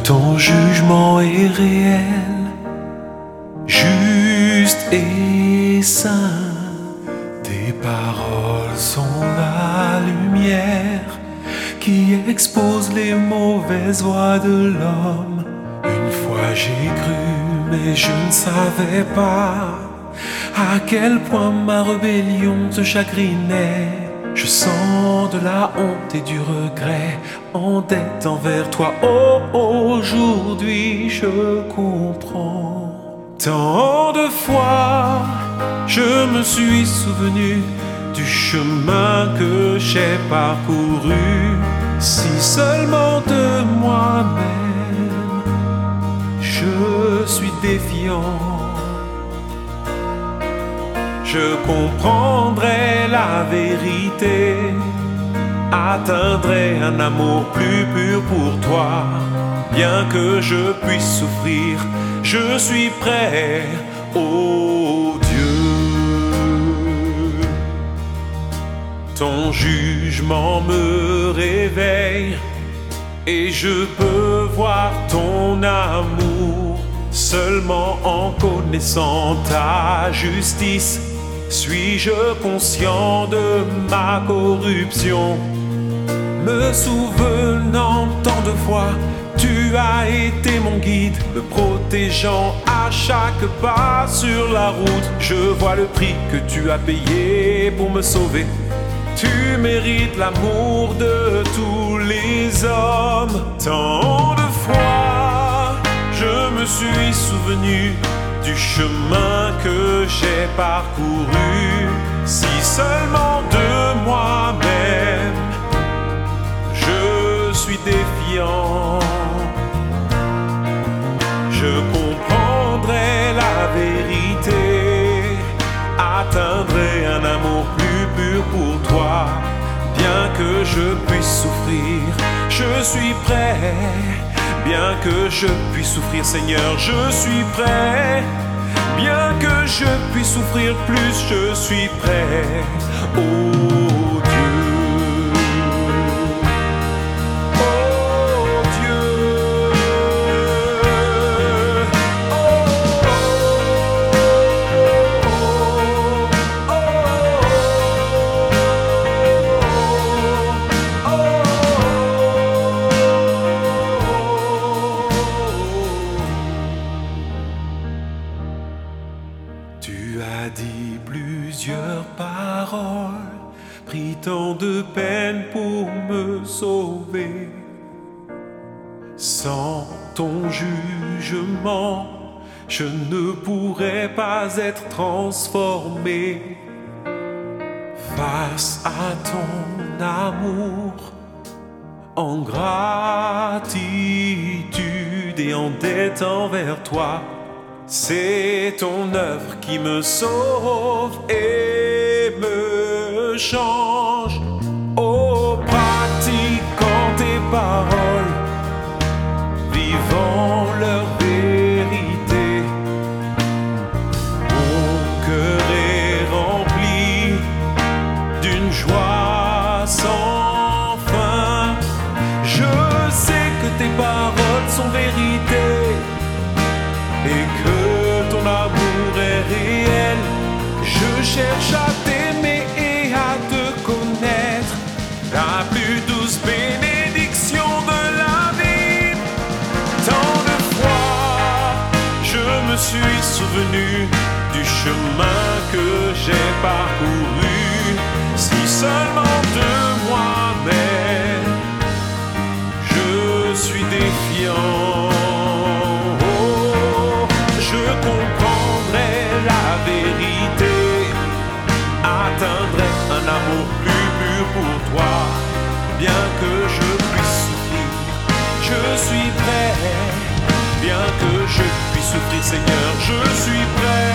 Ton jugement est réel, juste et saint. Tes paroles sont la lumière qui expose les mauvaises voies de l'homme. Une fois j'ai cru, mais je ne savais pas à quel point ma rébellion te chagrinait. Je sens de la honte et du regret en dette envers toi. Oh, aujourd'hui je comprends. Tant de fois je me suis souvenu du chemin que j'ai parcouru. Si seulement de moi-même je suis défiant, je comprendrai la vérité, atteindrai un amour plus pur pour toi. Bien que je puisse souffrir, je suis prêt, oh Dieu. Ton jugement me réveille et je peux voir ton amour seulement en connaissant ta justice. Suis-je conscient de ma corruption? Me souvenant tant de fois, tu as été mon guide, me protégeant à chaque pas sur la route. Je vois le prix que tu as payé pour me sauver. Tu mérites l'amour de tous les hommes. Tant de fois, je me suis souvenu du chemin que j'ai parcouru. Si seulement de moi-même je suis défiant, je comprendrai la vérité, atteindrai un amour plus pur pour toi. Bien que je puisse souffrir, je suis prêt. Bien que je puisse souffrir, Seigneur, je suis prêt. Bien que je puisse souffrir plus, je suis prêt, oh Dieu. Oh Dieu. Tu as dit plusieurs paroles, pris tant de peine pour me sauver. Sans ton jugement, je ne pourrais pas être transformé. Face à ton amour, en gratitude et en dette envers toi, c'est ton œuvre qui me sauve et me change. Oh, pratiquant tes paroles, vivant leur vérité, mon cœur est rempli d'une joie sans fin. Je sais que tes paroles sont vérité et que ton amour est réel. Je cherche à t'aimer et à te connaître, la plus douce bénédiction de la vie. Tant de fois, je me suis souvenu du chemin que j'ai parcouru. Si seulement de moi-même je suis défiant, je comprendrai la vérité, atteindrai un amour plus pur pour toi. Bien que je puisse souffrir, je suis prêt. Bien que je puisse souffrir, Seigneur, je suis prêt.